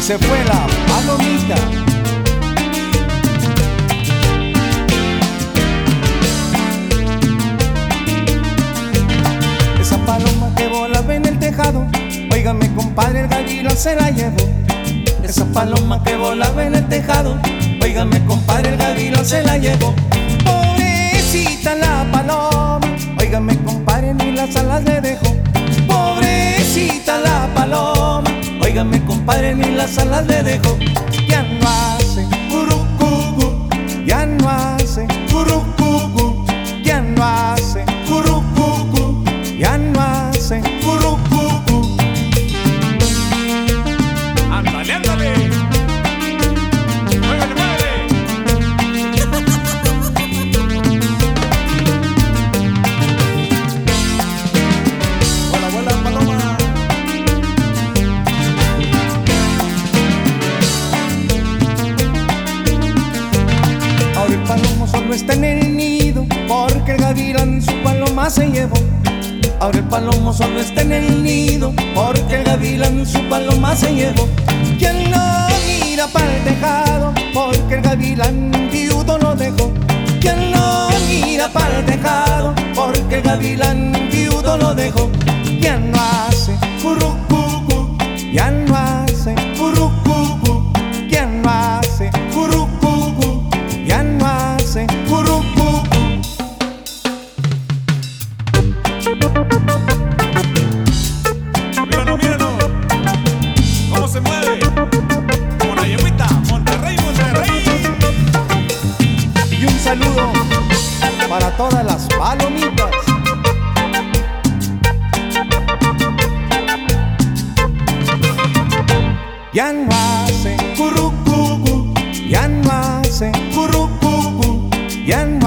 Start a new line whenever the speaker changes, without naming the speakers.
se fue la palomita. Esa paloma que volaba en el tejado, óigame compadre, el gavilán se la llevó. Esa paloma que volaba en el tejado, óigame compadre, el gavilán se la llevó. Pobrecita la paloma, óigame compadre, ni las alas le dejó. Pobrecita la paloma, óigame compadre, ni las alas le dejó. Ya no hace curucucu, ya no hace curucucu, ya no hace curucucu, ya no hace curucucu.
Ándale, ándale. Muévele, muévele. Vuela, vuela, paloma.
Ahora el palomo solo está en el nido, porque el gavilán su paloma se llevó. Ahora el palomo solo está en el nido, porque el gavilán su paloma se llevó. ¿Quién no mira para el tejado? Porque el gavilán viudo lo dejó. ¿Quién no mira para el tejado? Porque el gavilán viudo lo dejó. Ya no hace curucucu, ya no hace curucucu, ya no hace curucucu, ya no hace curucucu.
Míranos, míranos. ¿Cómo se mueve? Como la yeguita. Monterrey, Monterrey.
Y un saludo para todas las palomitas. Ya no hace curucucu, ya no hace curucucu, ya no